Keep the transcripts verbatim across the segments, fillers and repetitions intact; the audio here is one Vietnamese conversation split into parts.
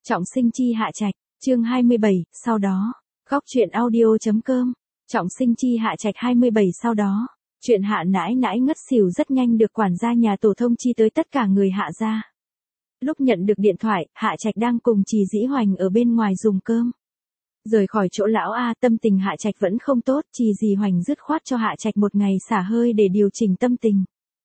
Trọng sinh chi Hạ Trạch, chương hai mươi bảy, sau đó. Góc truyện audio.com. Trọng sinh chi Hạ Trạch hai mươi bảy sau đó. Chuyện Hạ nãi nãi ngất xỉu rất nhanh được quản gia nhà tổ thông chi tới tất cả người Hạ gia. Lúc nhận được điện thoại, Hạ Trạch đang cùng Trì Dĩ Hoành ở bên ngoài dùng cơm. Rời khỏi chỗ lão A, tâm tình Hạ Trạch vẫn không tốt, Trì Dĩ Hoành dứt khoát cho Hạ Trạch một ngày xả hơi để điều chỉnh tâm tình.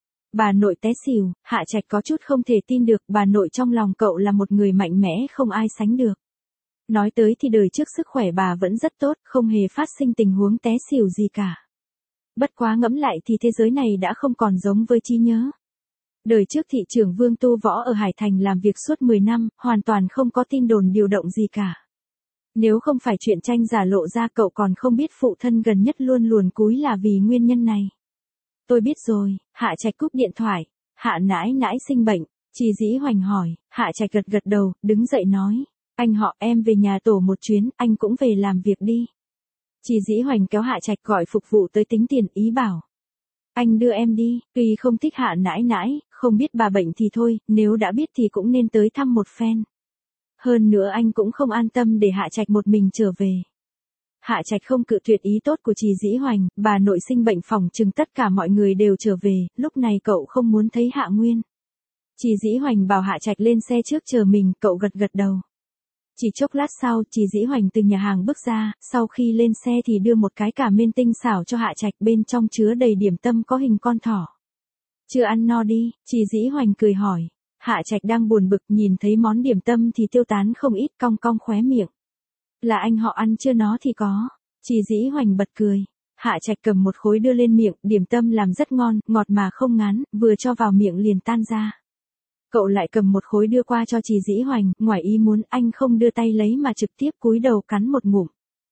Bà nội té xỉu, Hạ Trạch có chút không thể tin được, bà nội trong lòng cậu là một người mạnh mẽ không ai sánh được. Nói tới thì đời trước sức khỏe bà vẫn rất tốt, không hề phát sinh tình huống té xỉu gì cả. Bất quá ngẫm lại thì thế giới này đã không còn giống với trí nhớ. Đời trước thị trưởng Vương Tu Võ ở Hải Thành làm việc suốt mười năm, hoàn toàn không có tin đồn điều động gì cả. Nếu không phải chuyện tranh giả lộ ra, cậu còn không biết phụ thân gần nhất luôn luồn cúi là vì nguyên nhân này. Tôi biết rồi. Hạ Trạch cúp điện thoại. Hạ nãi nãi sinh bệnh. Trì Dĩ Hoành hỏi. Hạ Trạch gật gật đầu, đứng dậy nói. Anh họ, em về nhà tổ một chuyến, anh cũng về làm việc đi. Trì Dĩ Hoành kéo Hạ Trạch gọi phục vụ tới tính tiền, ý bảo. Anh đưa em đi. Tuy không thích Hạ nãi nãi, không biết bà bệnh thì thôi, nếu đã biết thì cũng nên tới thăm một phen. Hơn nữa anh cũng không an tâm để Hạ Trạch một mình trở về. Hạ Trạch không cự tuyệt ý tốt của Trì Dĩ Hoành, bà nội sinh bệnh phòng chừng tất cả mọi người đều trở về, lúc này cậu không muốn thấy Hạ Nguyên. Trì Dĩ Hoành bảo Hạ Trạch lên xe trước chờ mình, cậu gật gật đầu. Chỉ chốc lát sau, Trì Dĩ Hoành từ nhà hàng bước ra, sau khi lên xe thì đưa một cái cà mên tinh xảo cho Hạ Trạch, bên trong chứa đầy điểm tâm có hình con thỏ. Chưa ăn no đi, Trì Dĩ Hoành cười hỏi. Hạ Trạch đang buồn bực, nhìn thấy món điểm tâm thì tiêu tán không ít, cong cong khóe miệng. Là anh họ ăn chưa nó thì có. Trì Dĩ Hoành bật cười. Hạ Trạch cầm một khối đưa lên miệng, điểm tâm làm rất ngon, ngọt mà không ngán, vừa cho vào miệng liền tan ra. Cậu lại cầm một khối đưa qua cho Trì Dĩ Hoành, ngoài ý muốn anh không đưa tay lấy mà trực tiếp cúi đầu cắn một ngụm.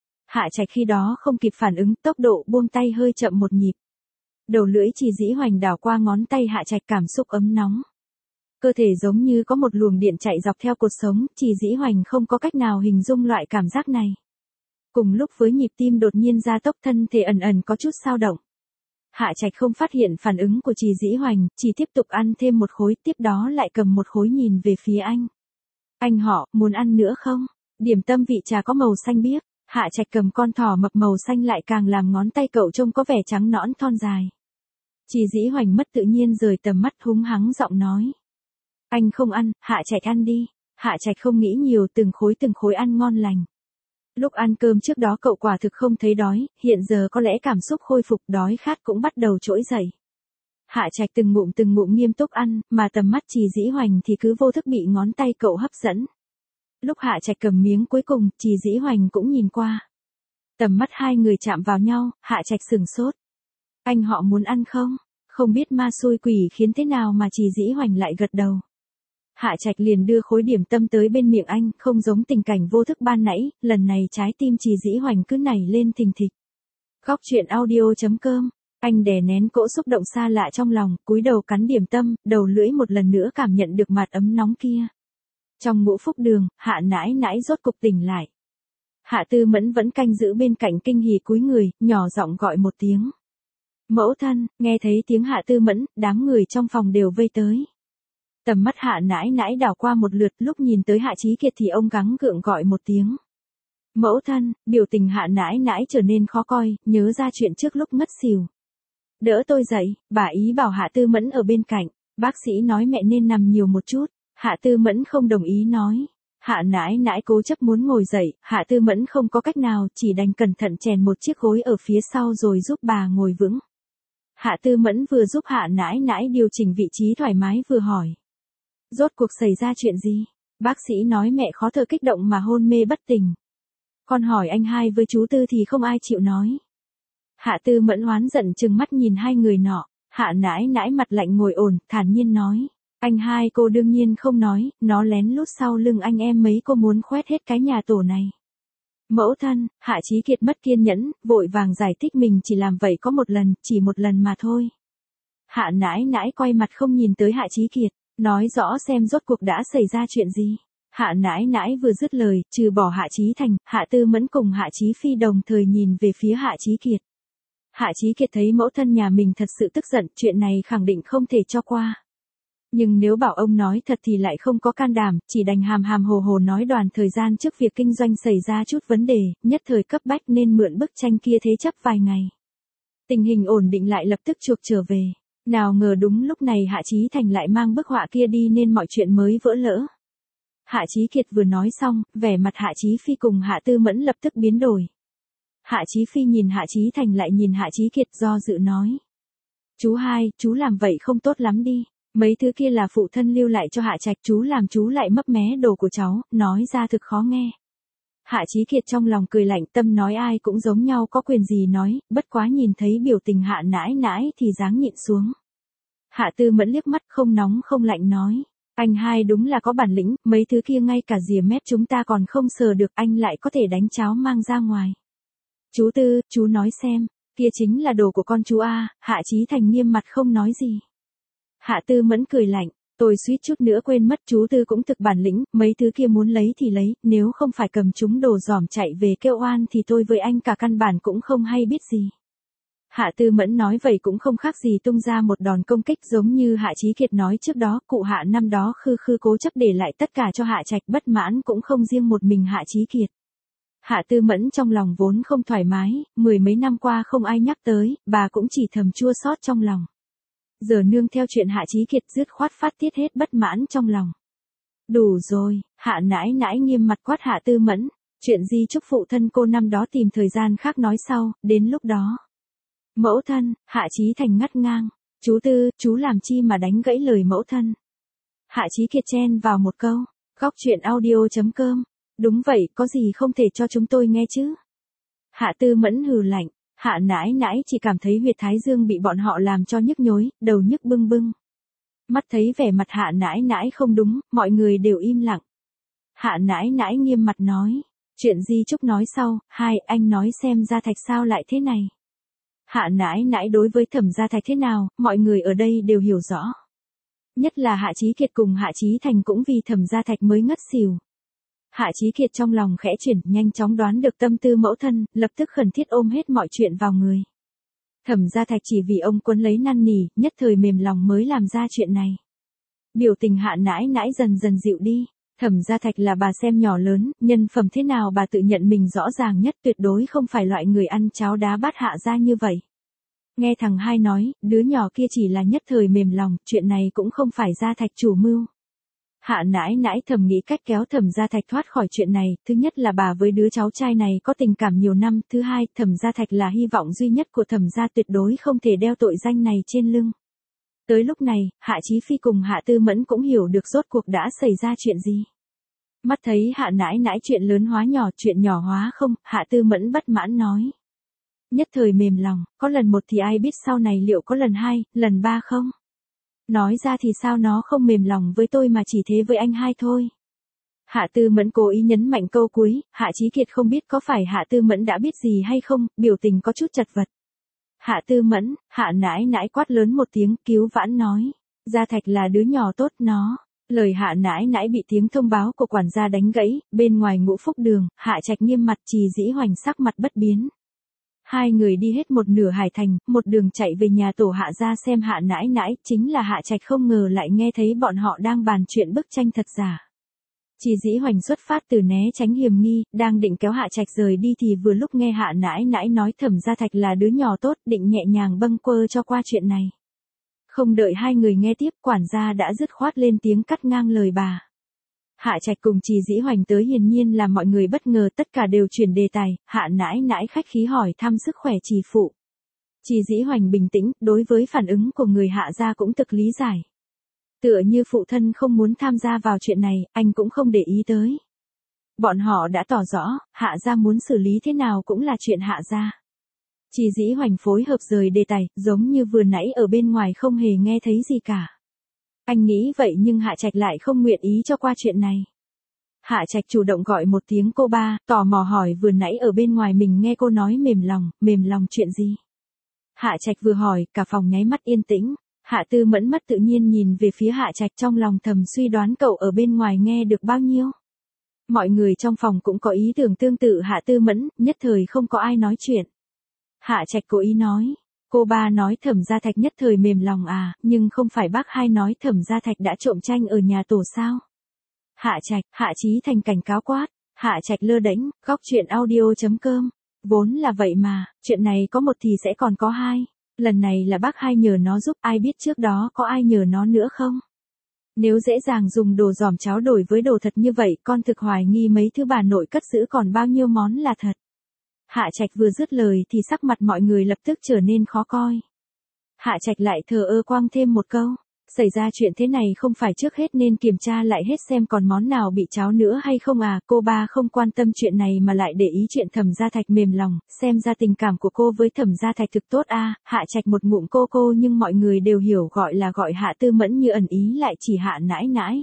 Hạ Trạch khi đó không kịp phản ứng, tốc độ buông tay hơi chậm một nhịp. Đầu lưỡi Trì Dĩ Hoành đảo qua ngón tay Hạ Trạch, cảm xúc ấm nóng. Cơ thể giống như có một luồng điện chạy dọc theo cột sống, Trì Dĩ Hoành không có cách nào hình dung loại cảm giác này. Cùng lúc với nhịp tim đột nhiên gia tốc, thân thể ẩn ẩn có chút dao động. Hạ Trạch không phát hiện phản ứng của Trì Dĩ Hoành, chỉ tiếp tục ăn thêm một khối, tiếp đó lại cầm một khối nhìn về phía anh. Anh họ, muốn ăn nữa không? Điểm tâm vị trà có màu xanh biếc. Hạ Trạch cầm con thỏ mập màu xanh lại càng làm ngón tay cậu trông có vẻ trắng nõn thon dài. Trì Dĩ Hoành mất tự nhiên rời tầm mắt, húng hắng giọng nói. Anh không ăn, Hạ Trạch ăn đi. Hạ Trạch không nghĩ nhiều, từng khối từng khối ăn ngon lành. Lúc ăn cơm trước đó cậu quả thực không thấy đói, hiện giờ có lẽ cảm xúc khôi phục, đói khát cũng bắt đầu trỗi dậy. Hạ Trạch từng ngụm từng ngụm nghiêm túc ăn, mà tầm mắt Trì Dĩ Hoành thì cứ vô thức bị ngón tay cậu hấp dẫn. Lúc Hạ Trạch cầm miếng cuối cùng, Trì Dĩ Hoành cũng nhìn qua. Tầm mắt hai người chạm vào nhau, Hạ Trạch sửng sốt. Anh họ muốn ăn không? Không biết ma xui quỷ khiến thế nào mà Trì Dĩ Hoành lại gật đầu. Hạ Trạch liền đưa khối điểm tâm tới bên miệng anh, không giống tình cảnh vô thức ban nãy, lần này trái tim Trì Dĩ Hoành cứ nảy lên thình thịch. Góc truyện audio.com. Anh đè nén cỗ xúc động xa lạ trong lòng, cúi đầu cắn điểm tâm, đầu lưỡi một lần nữa cảm nhận được mặt ấm nóng kia. Trong ngũ phúc đường, Hạ nãi nãi rốt cục tỉnh lại. Hạ Tư Mẫn vẫn canh giữ bên cạnh kinh hỉ cúi người, nhỏ giọng gọi một tiếng. Mẫu thân. Nghe thấy tiếng Hạ Tư Mẫn, đám người trong phòng đều vây tới. Tầm mắt Hạ nãi nãi đảo qua một lượt, lúc nhìn tới Hạ Chí Kiệt thì ông gắng gượng gọi một tiếng. Mẫu thân. Biểu tình Hạ nãi nãi trở nên khó coi, nhớ ra chuyện trước lúc ngất xỉu. Đỡ tôi dậy, bà ý bảo Hạ Tư Mẫn ở bên cạnh. Bác sĩ nói mẹ nên nằm nhiều một chút. Hạ Tư Mẫn không đồng ý nói. Hạ nãi nãi cố chấp muốn ngồi dậy, Hạ Tư Mẫn không có cách nào, chỉ đành cẩn thận chèn một chiếc gối ở phía sau rồi giúp bà ngồi vững. Hạ Tư Mẫn vừa giúp Hạ nãi nãi điều chỉnh vị trí thoải mái vừa hỏi. Rốt cuộc xảy ra chuyện gì? Bác sĩ nói mẹ khó thở kích động mà hôn mê bất tỉnh. Con hỏi anh hai với chú Tư thì không ai chịu nói. Hạ Tư Mẫn oán giận trừng mắt nhìn hai người nọ. Hạ nãi nãi mặt lạnh ngồi ổn, thản nhiên nói. Anh hai cô đương nhiên không nói, nó lén lút sau lưng anh em mấy cô muốn khoét hết cái nhà tổ này. Mẫu thân. Hạ Chí Kiệt mất kiên nhẫn, vội vàng giải thích mình chỉ làm vậy có một lần, chỉ một lần mà thôi. Hạ nãi nãi quay mặt không nhìn tới Hạ Chí Kiệt. Nói rõ xem rốt cuộc đã xảy ra chuyện gì. Hạ nãi nãi vừa dứt lời, trừ bỏ Hạ Chí Thành, Hạ Tư Mẫn cùng Hạ Chí Phi đồng thời nhìn về phía Hạ Chí Kiệt. Hạ Chí Kiệt thấy mẫu thân nhà mình thật sự tức giận, chuyện này khẳng định không thể cho qua. Nhưng nếu bảo ông nói thật thì lại không có can đảm, chỉ đành hàm hàm hồ hồ nói đoàn thời gian trước việc kinh doanh xảy ra chút vấn đề, nhất thời cấp bách nên mượn bức tranh kia thế chấp vài ngày. Tình hình ổn định lại lập tức chuộc trở về. Nào ngờ đúng lúc này Hạ Chí Thành lại mang bức họa kia đi nên mọi chuyện mới vỡ lỡ. Hạ Chí Kiệt vừa nói xong, vẻ mặt Hạ Chí Phi cùng Hạ Tư Mẫn lập tức biến đổi. Hạ Chí Phi nhìn Hạ Chí Thành lại nhìn Hạ Chí Kiệt do dự nói. Chú hai, chú làm vậy không tốt lắm đi. Mấy thứ kia là phụ thân lưu lại cho Hạ Trạch, chú làm chú lại mấp mé đồ của cháu, nói ra thực khó nghe. Hạ Chí Kiệt trong lòng cười lạnh, tâm nói ai cũng giống nhau, có quyền gì nói, bất quá nhìn thấy biểu tình Hạ nãi nãi thì dáng nhịn xuống. Hạ Tư Mẫn liếc mắt không nóng không lạnh nói, anh hai đúng là có bản lĩnh, mấy thứ kia ngay cả rìa mép chúng ta còn không sờ được, anh lại có thể đánh cháo mang ra ngoài. Chú Tư, chú nói xem, kia chính là đồ của con chú a. Hạ Chí Thành nghiêm mặt không nói gì. Hạ Tư Mẫn cười lạnh, tôi suýt chút nữa quên mất, chú Tư cũng thực bản lĩnh, mấy thứ kia muốn lấy thì lấy, nếu không phải cầm chúng đồ dòm chạy về kêu oan thì tôi với anh cả căn bản cũng không hay biết gì. Hạ Tư Mẫn nói vậy cũng không khác gì tung ra một đòn công kích, giống như Hạ Chí Kiệt nói trước đó, cụ Hạ năm đó khư khư cố chấp để lại tất cả cho Hạ Trạch, bất mãn cũng không riêng một mình Hạ Chí Kiệt. Hạ Tư Mẫn trong lòng vốn không thoải mái, mười mấy năm qua không ai nhắc tới, bà cũng chỉ thầm chua xót trong lòng. Giờ nương theo chuyện Hạ Chí Kiệt dứt khoát phát tiết hết bất mãn trong lòng. Đủ rồi, Hạ nãi nãi nghiêm mặt quát Hạ Tư Mẫn, chuyện gì chúc phụ thân cô năm đó tìm thời gian khác nói sau, đến lúc đó. Mẫu thân, Hạ Chí Thành ngắt ngang, chú Tư, chú làm chi mà đánh gãy lời mẫu thân. Hạ Chí Kiệt chen vào một câu, góc truyện audio chấm com, đúng vậy, có gì không thể cho chúng tôi nghe chứ. Hạ Tư Mẫn hừ lạnh. Hạ nãi nãi chỉ cảm thấy huyệt thái dương bị bọn họ làm cho nhức nhối, đầu nhức bưng bưng. Mắt thấy vẻ mặt hạ nãi nãi không đúng, mọi người đều im lặng. Hạ nãi nãi nghiêm mặt nói, chuyện gì Trúc nói sau, hai anh nói xem Gia Thạch sao lại thế này. Hạ nãi nãi đối với Thẩm Gia Thạch thế nào, mọi người ở đây đều hiểu rõ. Nhất là Hạ Chí Kiệt cùng Hạ Chí Thành cũng vì Thẩm Gia Thạch mới ngất xỉu. Hạ Chí Kiệt trong lòng khẽ chuyển, nhanh chóng đoán được tâm tư mẫu thân, lập tức khẩn thiết ôm hết mọi chuyện vào người. Thẩm Gia Thạch chỉ vì ông Quân lấy năn nỉ, nhất thời mềm lòng mới làm ra chuyện này. Biểu tình Hạ nãi nãi dần dần dịu đi. Thẩm Gia Thạch là bà xem nhỏ lớn, nhân phẩm thế nào bà tự nhận mình rõ ràng nhất, tuyệt đối không phải loại người ăn cháo đá bát Hạ gia như vậy. Nghe thằng hai nói, đứa nhỏ kia chỉ là nhất thời mềm lòng, chuyện này cũng không phải Gia Thạch chủ mưu. Hạ nãi nãi thầm nghĩ cách kéo Thẩm Gia Thạch thoát khỏi chuyện này, thứ nhất là bà với đứa cháu trai này có tình cảm nhiều năm, thứ hai, Thẩm Gia Thạch là hy vọng duy nhất của Thẩm gia, tuyệt đối không thể đeo tội danh này trên lưng. Tới lúc này, Hạ Chí Phi cùng Hạ Tư Mẫn cũng hiểu được rốt cuộc đã xảy ra chuyện gì. Mắt thấy Hạ nãi nãi chuyện lớn hóa nhỏ, chuyện nhỏ hóa không, Hạ Tư Mẫn bất mãn nói. Nhất thời mềm lòng, có lần một thì ai biết sau này liệu có lần hai, lần ba không? Nói ra thì sao nó không mềm lòng với tôi mà chỉ thế với anh hai thôi. Hạ Tư Mẫn cố ý nhấn mạnh câu cuối, Hạ Chí Kiệt không biết có phải Hạ Tư Mẫn đã biết gì hay không, biểu tình có chút chật vật. Hạ Tư Mẫn, Hạ nãi nãi quát lớn một tiếng, cứu vãn nói. Gia Thạch là đứa nhỏ tốt nó. Lời Hạ nãi nãi bị tiếng thông báo của quản gia đánh gãy, bên ngoài Ngũ Phúc Đường, Hạ Trạch nghiêm mặt, Trì Dĩ Hoành sắc mặt bất biến. Hai người đi hết một nửa Hải Thành, một đường chạy về nhà tổ Hạ gia xem Hạ nãi nãi, chính là Hạ Trạch không ngờ lại nghe thấy bọn họ đang bàn chuyện bức tranh thật giả. Trì Dĩ Hoành xuất phát từ né tránh hiểm nghi, đang định kéo Hạ Trạch rời đi thì vừa lúc nghe Hạ nãi nãi nói Thẩm Gia Thạch là đứa nhỏ tốt, định nhẹ nhàng bâng quơ cho qua chuyện này. Không đợi hai người nghe tiếp, quản gia đã dứt khoát lên tiếng cắt ngang lời bà. Hạ Trạch cùng Trì Dĩ Hoành tới hiển nhiên làm mọi người bất ngờ, tất cả đều chuyển đề tài, Hạ nãi nãi khách khí hỏi thăm sức khỏe Trì phụ. Trì Dĩ Hoành bình tĩnh, đối với phản ứng của người Hạ gia cũng thực lý giải. Tựa như phụ thân không muốn tham gia vào chuyện này, anh cũng không để ý tới. Bọn họ đã tỏ rõ, Hạ gia muốn xử lý thế nào cũng là chuyện Hạ gia. Trì Dĩ Hoành phối hợp rời đề tài, giống như vừa nãy ở bên ngoài không hề nghe thấy gì cả. Anh nghĩ vậy nhưng Hạ Trạch lại không nguyện ý cho qua chuyện này. Hạ Trạch chủ động gọi một tiếng cô ba, tò mò hỏi vừa nãy ở bên ngoài mình nghe cô nói mềm lòng, mềm lòng chuyện gì? Hạ Trạch vừa hỏi, cả phòng nháy mắt yên tĩnh. Hạ Tư Mẫn mắt tự nhiên nhìn về phía Hạ Trạch, trong lòng thầm suy đoán cậu ở bên ngoài nghe được bao nhiêu. Mọi người trong phòng cũng có ý tưởng tương tự Hạ Tư Mẫn, nhất thời không có ai nói chuyện. Hạ Trạch cố ý nói, Cô ba nói Thẩm Gia Thạch nhất thời mềm lòng à, nhưng không phải bác hai nói Thẩm Gia Thạch đã trộm tranh ở nhà tổ sao? Hạ Trạch, Hạ Chí Thành cảnh cáo quát. Hạ Trạch lơ đễnh, góc chuyện audio.com. Vốn là vậy mà, chuyện này có một thì sẽ còn có hai. Lần này là bác hai nhờ nó giúp, ai biết trước đó có ai nhờ nó nữa không? Nếu dễ dàng dùng đồ giòm cháo đổi với đồ thật như vậy, con thực hoài nghi mấy thứ bà nội cất giữ còn bao nhiêu món là thật. Hạ Trạch vừa dứt lời thì sắc mặt mọi người lập tức trở nên khó coi. Hạ Trạch lại thờ ơ quăng thêm một câu. Xảy ra chuyện thế này không phải trước hết nên kiểm tra lại hết xem còn món nào bị cháo nữa hay không à, cô ba không quan tâm chuyện này mà lại để ý chuyện Thẩm Gia Thạch mềm lòng, xem ra tình cảm của cô với Thẩm Gia Thạch thực tốt a. À, Hạ Trạch một ngụm cô cô nhưng mọi người đều hiểu gọi là gọi Hạ Tư Mẫn như ẩn ý lại chỉ Hạ nãi nãi.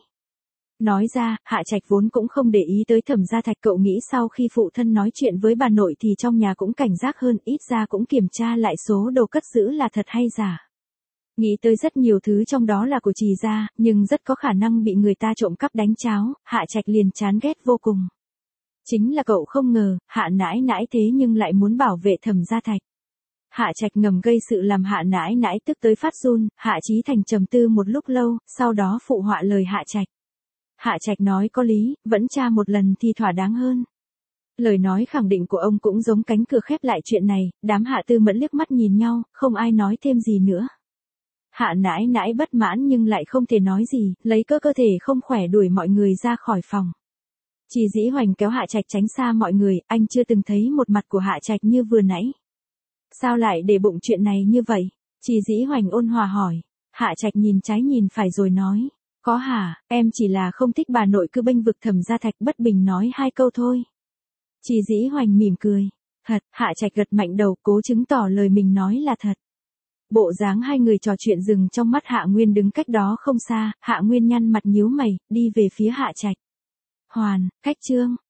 Nói ra, Hạ Trạch vốn cũng không để ý tới Thẩm Gia Thạch, cậu nghĩ sau khi phụ thân nói chuyện với bà nội thì trong nhà cũng cảnh giác hơn, ít ra cũng kiểm tra lại số đồ cất giữ là thật hay giả. Nghĩ tới rất nhiều thứ trong đó là của Trì gia, nhưng rất có khả năng bị người ta trộm cắp đánh cháo, Hạ Trạch liền chán ghét vô cùng. Chính là cậu không ngờ, Hạ nãi nãi thế nhưng lại muốn bảo vệ Thẩm Gia Thạch. Hạ Trạch ngầm gây sự làm Hạ nãi nãi tức tới phát run, Hạ Chí Thành trầm tư một lúc lâu, sau đó phụ họa lời Hạ Trạch. Hạ Trạch nói có lý, vẫn tra một lần thì thỏa đáng hơn. Lời nói khẳng định của ông cũng giống cánh cửa khép lại chuyện này, đám Hạ Tư Mẫn liếc mắt nhìn nhau, không ai nói thêm gì nữa. Hạ nãi nãi bất mãn nhưng lại không thể nói gì, lấy cớ cơ thể không khỏe đuổi mọi người ra khỏi phòng. Trì Dĩ Hoành kéo Hạ Trạch tránh xa mọi người, anh chưa từng thấy một mặt của Hạ Trạch như vừa nãy. Sao lại để bụng chuyện này như vậy? Trì Dĩ Hoành ôn hòa hỏi. Hạ Trạch nhìn trái nhìn phải rồi nói. Có hả, em chỉ là không thích bà nội cứ bênh vực Thẩm Gia Thạch, bất bình nói hai câu thôi. Trì Dĩ Hoành mỉm cười. Thật, Hạ Trạch gật mạnh đầu cố chứng tỏ lời mình nói là thật. Bộ dáng hai người trò chuyện dừng trong mắt Hạ Nguyên đứng cách đó không xa, Hạ Nguyên nhăn mặt nhíu mày, đi về phía Hạ Trạch. Hoàn, cách chương.